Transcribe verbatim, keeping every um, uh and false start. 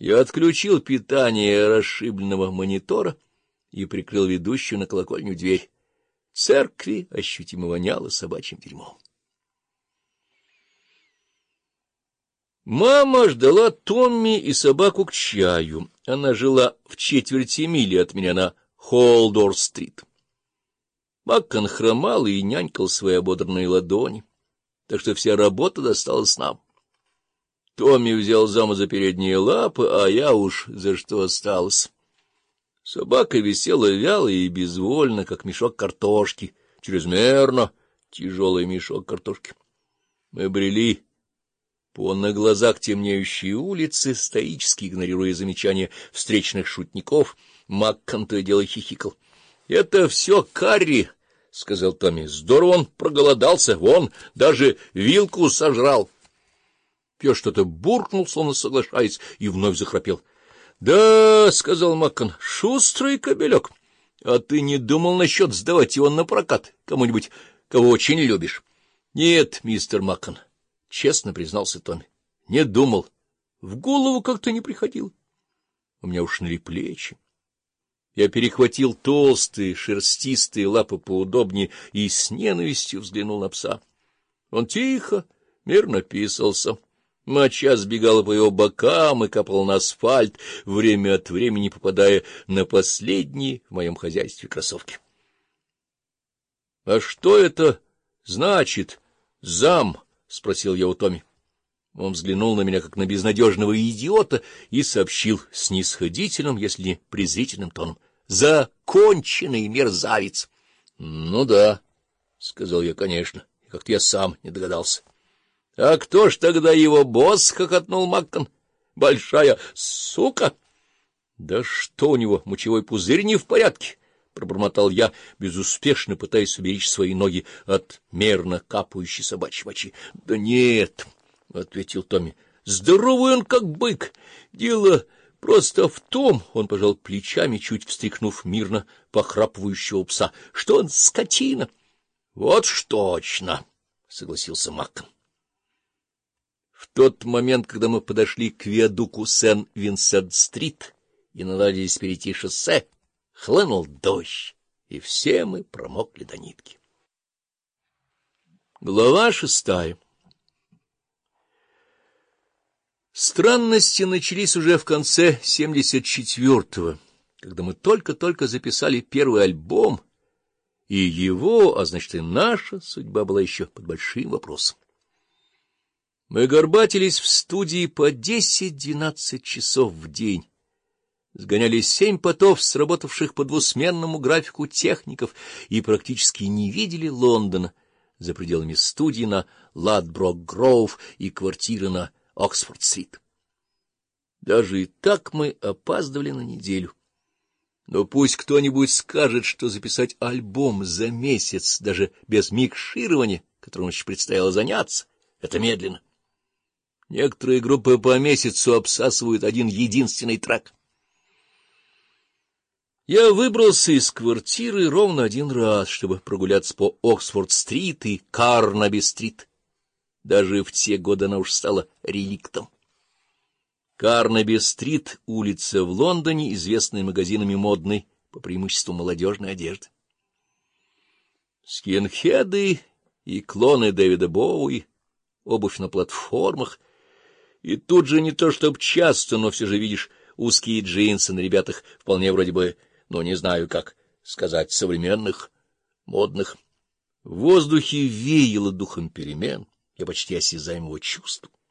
Я отключил питание расшибленного монитора и прикрыл ведущую на колокольню дверь. Церкви ощутимо воняло собачьим дерьмом. Мама ждала Томми и собаку к чаю. Она жила в четверти мили от меня на Холдор-стрит. Маккон хромал и нянькал свои ободранные ладони, так что вся работа досталась нам. Томми взял заму за передние лапы, а я уж за что осталось. Собака висела вяло и безвольно, как мешок картошки, чрезмерно тяжелый мешок картошки. Мы брели по на глазах темнеющей улицы, стоически игнорируя замечания встречных шутников. Маккон то и дело хихикал. — Это все Карри, — сказал Томми. — Здорово он проголодался, вон, даже вилку сожрал. Пес что-то буркнул, словно соглашаясь, и вновь захрапел. — Да, — сказал Маккон, — шустрый кобелек. А ты не думал насчет сдавать его на прокат кому-нибудь, кого очень любишь? — Нет, мистер Маккон, — честно признался Томми. — Не думал. В голову как-то не приходило. У меня ушли плечи. Я перехватил толстые, шерстистые лапы поудобнее и с ненавистью взглянул на пса. Он тихо, мирно писался. Моча сбегала по его бокам и капала на асфальт, время от времени попадая на последние в моем хозяйстве кроссовки. — А что это значит, зам? — спросил я у Томми. Он взглянул на меня, как на безнадежного идиота, и сообщил снисходительным, если не презрительным тоном: — Законченный мерзавец! — Ну да, — сказал я, — конечно, как-то я сам не догадался. — А кто ж тогда его босс? — хохотнул Маккон. — Большая сука! — Да что у него, мочевой пузырь не в порядке? — пробормотал я, безуспешно пытаясь уберечь свои ноги от мерно капающей собачьей мочи. — Да нет, — ответил Томми, — здоровый он, как бык. Дело просто в том, — он пожал плечами, чуть встряхнув мирно похрапывающего пса, — что он скотина. — Вот ж точно, — согласился Маккон. В тот момент, когда мы подошли к виадуку Сен-Винсент-стрит и наладились перейти шоссе, хлынул дождь, и все мы промокли до нитки. Глава шестая. Странности начались уже в конце семьдесят четвёртого, когда мы только-только записали первый альбом, и его, а значит и наша судьба была еще под большим вопросом. Мы горбатились в студии по десять-двенадцать часов в день, сгоняли семь потов сработавших по двусменному графику техников и практически не видели Лондона за пределами студии на Ладброк-Гроув и квартиры на Оксфорд-стрит. Даже и так мы опаздывали на неделю. Но пусть кто-нибудь скажет, что записать альбом за месяц, даже без микширования, которым еще предстояло заняться, это медленно. Некоторые группы по месяцу обсасывают один единственный трек. Я выбрался из квартиры ровно один раз, чтобы прогуляться по Оксфорд-стрит и Карнаби-стрит. Даже в те годы она уж стала реликтом. Карнаби-стрит — улица в Лондоне, известная магазинами модной, по преимуществу молодежной одежды. Скинхеды и клоны Дэвида Боуи, обувь на платформах, и тут же не то чтоб часто, но все же видишь узкие джинсы на ребятах вполне вроде бы, ну, не знаю, как сказать, современных, модных. В воздухе веяло духом перемен, я почти осязаемого чувства.